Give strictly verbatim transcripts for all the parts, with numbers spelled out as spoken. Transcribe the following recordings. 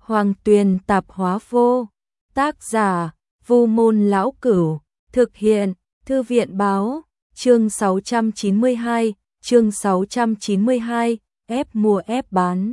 Hoàng Tuyền Tạp Hóa Vô. Tác giả: Vu Môn Lão Cửu. Thực hiện: Thư viện báo. Chương sáu trăm chín mươi hai, chương sáu trăm chín mươi hai, ép mua ép bán.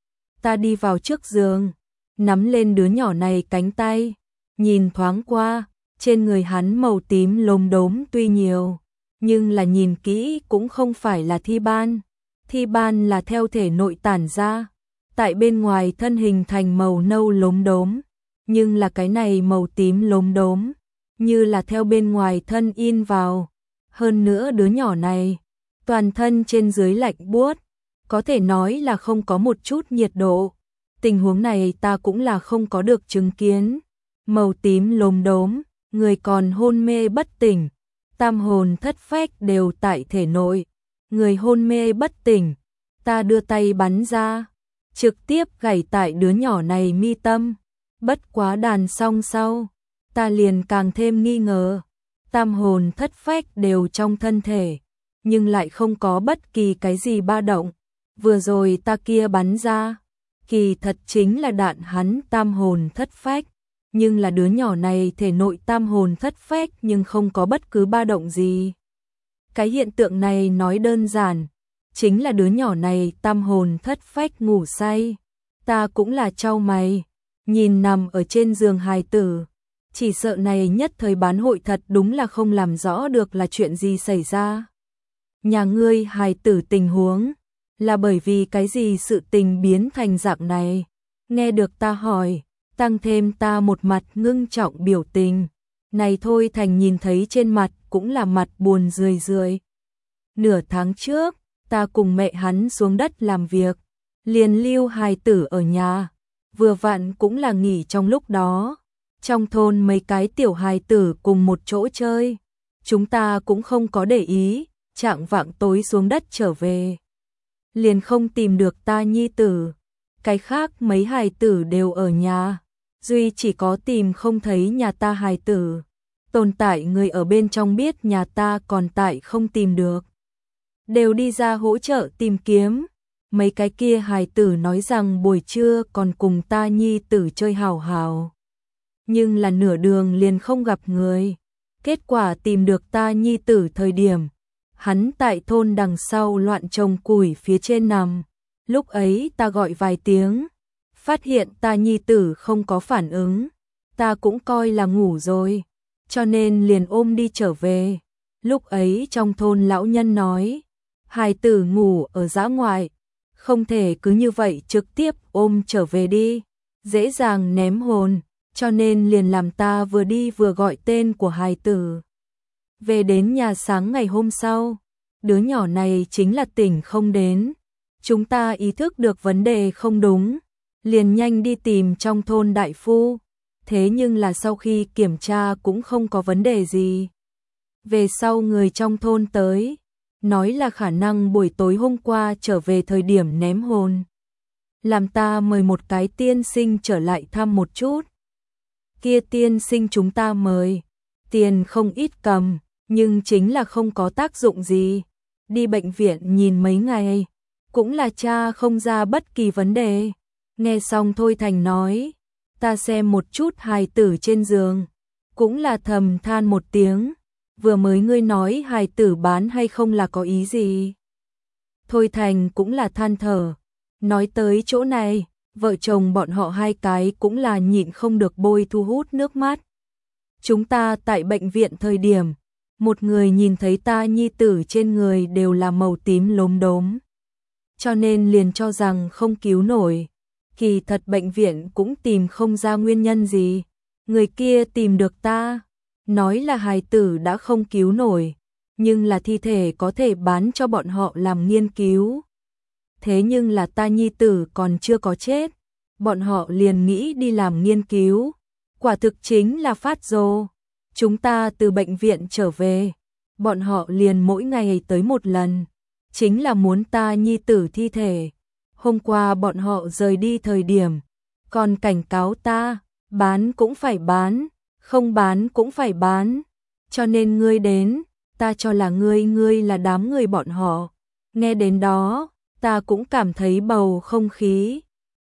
Ta đi vào trước giường, nắm lên đứa nhỏ này cánh tay, nhìn thoáng qua, trên người hắn màu tím lốm đốm tuy nhiều, nhưng là nhìn kỹ cũng không phải là thi ban. Thi ban là theo thể nội tản ra, tại bên ngoài thân hình thành màu nâu lốm đốm, nhưng là cái này màu tím lốm đốm, như là theo bên ngoài thân in vào. Hơn nữa đứa nhỏ này, toàn thân trên dưới lạnh buốt, có thể nói là không có một chút nhiệt độ. Tình huống này ta cũng là không có được chứng kiến. Màu tím lốm đốm, người còn hôn mê bất tỉnh, tam hồn thất phách đều tại thể nội. Người hôn mê bất tỉnh, ta đưa tay bắn ra, trực tiếp gảy tại đứa nhỏ này mi tâm. Bất quá đàn xong sau, ta liền càng thêm nghi ngờ. Tam hồn thất phách đều trong thân thể, nhưng lại không có bất kỳ cái gì ba động. Vừa rồi ta kia bắn ra, kỳ thật chính là đạn hắn tam hồn thất phách, nhưng là đứa nhỏ này thể nội tam hồn thất phách nhưng không có bất cứ ba động gì. Cái hiện tượng này nói đơn giản, chính là đứa nhỏ này tam hồn thất phách ngủ say. Ta cũng là chau mày, nhìn nằm ở trên giường hài tử, chỉ sợ này nhất thời bán hội thật đúng là không làm rõ được là chuyện gì xảy ra. Nhà ngươi hài tử tình huống, là bởi vì cái gì sự tình biến thành dạng này? Nghe được ta hỏi, tăng thêm ta một mặt ngưng trọng biểu tình. Này thôi thành nhìn thấy trên mặt cũng là mặt buồn rười rượi. Nửa tháng trước, ta cùng mẹ hắn xuống đất làm việc, liền lưu hài tử ở nhà, vừa vặn cũng là nghỉ trong lúc đó. Trong thôn mấy cái tiểu hài tử cùng một chỗ chơi, chúng ta cũng không có để ý, chạng vạng tối xuống đất trở về. Liền không tìm được ta nhi tử, cái khác mấy hài tử đều ở nhà, duy chỉ có tìm không thấy nhà ta hài tử. Tồn tại người ở bên trong biết nhà ta còn tại không tìm được, đều đi ra hỗ trợ tìm kiếm. Mấy cái kia hài tử nói rằng buổi trưa còn cùng ta nhi tử chơi hào hào, nhưng là nửa đường liền không gặp người. Kết quả tìm được ta nhi tử thời điểm, hắn tại thôn đằng sau loạn trồng củi phía trên nằm. Lúc ấy ta gọi vài tiếng, phát hiện ta nhi tử không có phản ứng, ta cũng coi là ngủ rồi, cho nên liền ôm đi trở về. Lúc ấy trong thôn lão nhân nói, hài tử ngủ ở dã ngoại, không thể cứ như vậy trực tiếp ôm trở về đi, dễ dàng ném hồn, cho nên liền làm ta vừa đi vừa gọi tên của hài tử. Về đến nhà sáng ngày hôm sau, đứa nhỏ này chính là tỉnh không đến. Chúng ta ý thức được vấn đề không đúng, liền nhanh đi tìm trong thôn đại phu. Thế nhưng là sau khi kiểm tra cũng không có vấn đề gì. Về sau người trong thôn tới, nói là khả năng buổi tối hôm qua trở về thời điểm ném hồn. Làm ta mời một cái tiên sinh trở lại thăm một chút. Kia tiên sinh chúng ta mời, tiền không ít cầm, nhưng chính là không có tác dụng gì. Đi bệnh viện nhìn mấy ngày, cũng là cha không ra bất kỳ vấn đề. Nghe xong thôi thành nói, ta xem một chút hài tử trên giường, cũng là thầm than một tiếng. Vừa mới ngươi nói hài tử bán hay không là có ý gì? Thôi thành cũng là than thở. Nói tới chỗ này, vợ chồng bọn họ hai cái cũng là nhịn không được bôi thu hút nước mắt. Chúng ta tại bệnh viện thời điểm, một người nhìn thấy ta nhi tử trên người đều là màu tím lốm đốm, cho nên liền cho rằng không cứu nổi. Kỳ thật bệnh viện cũng tìm không ra nguyên nhân gì. Người kia tìm được ta, nói là hài tử đã không cứu nổi, nhưng là thi thể có thể bán cho bọn họ làm nghiên cứu. Thế nhưng là ta nhi tử còn chưa có chết, bọn họ liền nghĩ đi làm nghiên cứu. Quả thực chính là phát rồ. Chúng ta từ bệnh viện trở về, bọn họ liền mỗi ngày tới một lần, chính là muốn ta nhi tử thi thể. Hôm qua bọn họ rời đi thời điểm, còn cảnh cáo ta, bán cũng phải bán, không bán cũng phải bán. Cho nên ngươi đến, ta cho là ngươi ngươi là đám người bọn họ. Nghe đến đó, ta cũng cảm thấy bầu không khí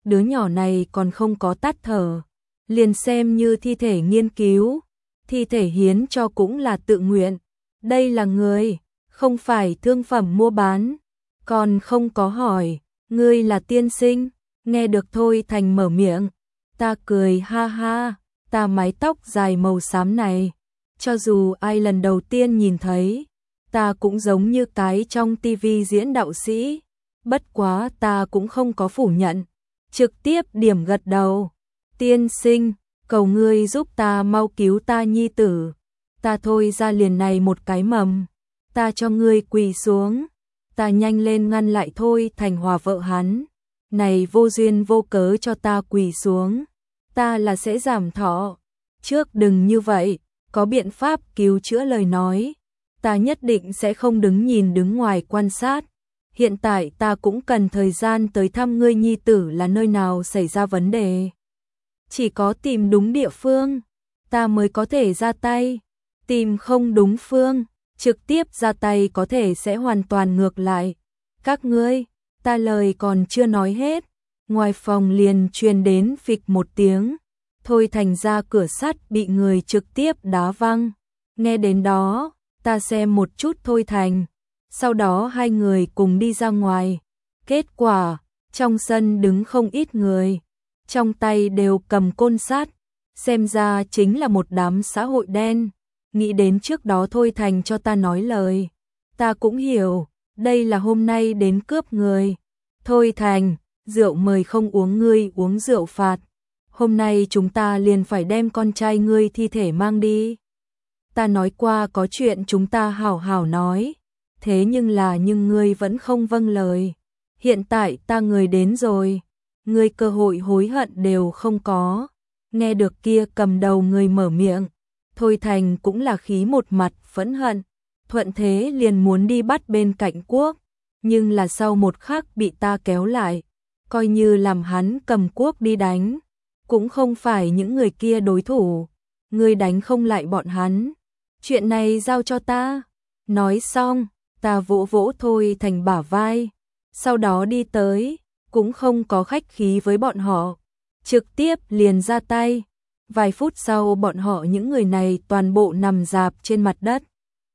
đứa nhỏ này còn không có tắt thở, liền xem như thi thể nghiên cứu, thi thể hiến cho cũng là tự nguyện. Đây là người, không phải thương phẩm mua bán. Còn không có hỏi, ngươi là tiên sinh? Nghe được Thôi Thành mở miệng, ta cười ha ha, ta mái tóc dài màu xám này, cho dù ai lần đầu tiên nhìn thấy, ta cũng giống như cái trong tivi diễn đạo sĩ, bất quá ta cũng không có phủ nhận, trực tiếp điểm gật đầu. Tiên sinh, cầu ngươi giúp ta mau cứu ta nhi tử, ta Thôi ra liền này một cái mầm, ta cho ngươi quỳ xuống. Ta nhanh lên ngăn lại Thôi Thành Hòa vợ hắn, này vô duyên vô cớ cho ta quỳ xuống, ta là sẽ giảm thọ, trước đừng như vậy, có biện pháp cứu chữa lời nói, ta nhất định sẽ không đứng nhìn đứng ngoài quan sát, hiện tại ta cũng cần thời gian tới thăm ngươi nhi tử là nơi nào xảy ra vấn đề. Chỉ có tìm đúng địa phương, ta mới có thể ra tay, tìm không đúng phương, trực tiếp ra tay có thể sẽ hoàn toàn ngược lại. Các ngươi, ta lời còn chưa nói hết, ngoài phòng liền truyền đến phịch một tiếng, Thôi Thành ra cửa sắt bị người trực tiếp đá văng. Nghe đến đó, ta xem một chút Thôi Thành, sau đó hai người cùng đi ra ngoài. Kết quả, trong sân đứng không ít người, trong tay đều cầm côn sắt, xem ra chính là một đám xã hội đen. Nghĩ đến trước đó Thôi Thành cho ta nói lời, ta cũng hiểu, đây là hôm nay đến cướp người. Thôi Thành, rượu mời không uống ngươi uống rượu phạt, hôm nay chúng ta liền phải đem con trai ngươi thi thể mang đi. Ta nói qua có chuyện chúng ta hảo hảo nói, thế nhưng là nhưng ngươi vẫn không vâng lời. Hiện tại ta người đến rồi, ngươi cơ hội hối hận đều không có. Nghe được kia cầm đầu người mở miệng, Thôi Thành cũng là khí một mặt phẫn hận, thuận thế liền muốn đi bắt bên cạnh cuốc, nhưng là sau một khắc bị ta kéo lại, coi như làm hắn cầm cuốc đi đánh, cũng không phải những người kia đối thủ, ngươi đánh không lại bọn hắn, chuyện này giao cho ta. Nói xong, ta vỗ vỗ Thôi Thành bả vai, sau đó đi tới, cũng không có khách khí với bọn họ, trực tiếp liền ra tay. Vài phút sau bọn họ những người này toàn bộ nằm rạp trên mặt đất.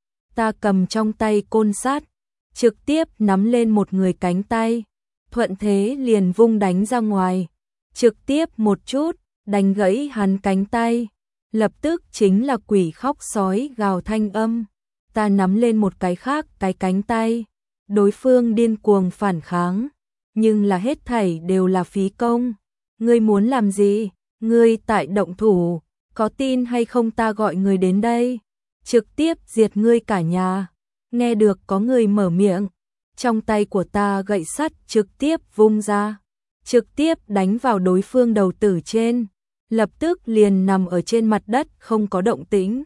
Ta cầm trong tay côn sắt, trực tiếp nắm lên một người cánh tay, thuận thế liền vung đánh ra ngoài, trực tiếp một chút, đánh gãy hắn cánh tay. Lập tức chính là quỷ khóc sói gào thanh âm. Ta nắm lên một cái khác cái cánh tay, đối phương điên cuồng phản kháng, nhưng là hết thảy đều là phí công. Ngươi muốn làm gì? Ngươi tại động thủ, có tin hay không ta gọi người đến đây, trực tiếp diệt ngươi cả nhà. Nghe được có người mở miệng, trong tay của ta gậy sắt trực tiếp vung ra, trực tiếp đánh vào đối phương đầu tử trên, lập tức liền nằm ở trên mặt đất không có động tĩnh.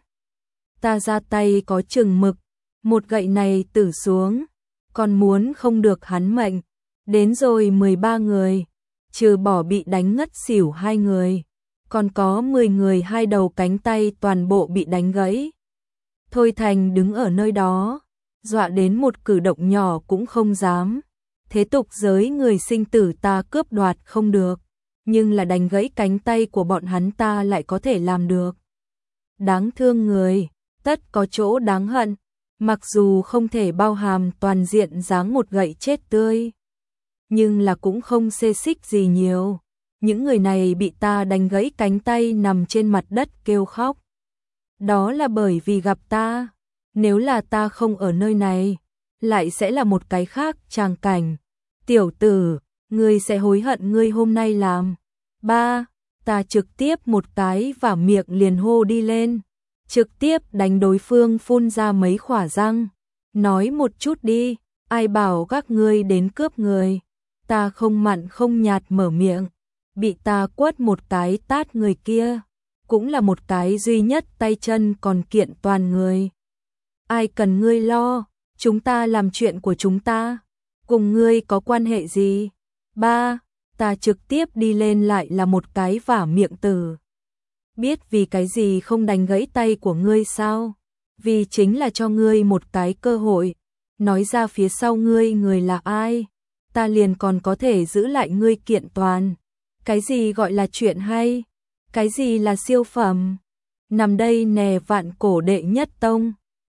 Ta ra tay có chừng mực, một gậy này tử xuống, còn muốn không được hắn mệnh. Đến rồi mười ba người, trừ bỏ bị đánh ngất xỉu hai người, còn có mười người hai đầu cánh tay toàn bộ bị đánh gãy. Thôi Thành đứng ở nơi đó, dọa đến một cử động nhỏ cũng không dám. Thế tục giới người sinh tử ta cướp đoạt không được, nhưng là đánh gãy cánh tay của bọn hắn ta lại có thể làm được. Đáng thương người, tất có chỗ đáng hận, mặc dù không thể bao hàm toàn diện giáng một gậy chết tươi, nhưng là cũng không xê xích gì nhiều. Những người này bị ta đánh gãy cánh tay nằm trên mặt đất kêu khóc. Đó là bởi vì gặp ta, nếu là ta không ở nơi này, lại sẽ là một cái khác tràng cảnh. Tiểu tử, ngươi sẽ hối hận ngươi hôm nay làm. Ba, ta trực tiếp một cái và miệng liền hô đi lên, trực tiếp đánh đối phương phun ra mấy khỏa răng. Nói một chút đi, ai bảo các ngươi đến cướp người. Ta không mặn không nhạt mở miệng, bị ta quất một cái tát người kia, cũng là một cái duy nhất tay chân còn kiện toàn người. Ai cần ngươi lo, chúng ta làm chuyện của chúng ta, cùng ngươi có quan hệ gì? Ba, ta trực tiếp đi lên lại là một cái vả miệng tử. Biết vì cái gì không đánh gãy tay của ngươi sao? Vì chính là cho ngươi một cái cơ hội, nói ra phía sau ngươi người là ai, ta liền còn có thể giữ lại ngươi kiện toàn. Cái gì gọi là chuyện hay? Cái gì là siêu phẩm? Nằm đây nè vạn cổ đệ nhất tông.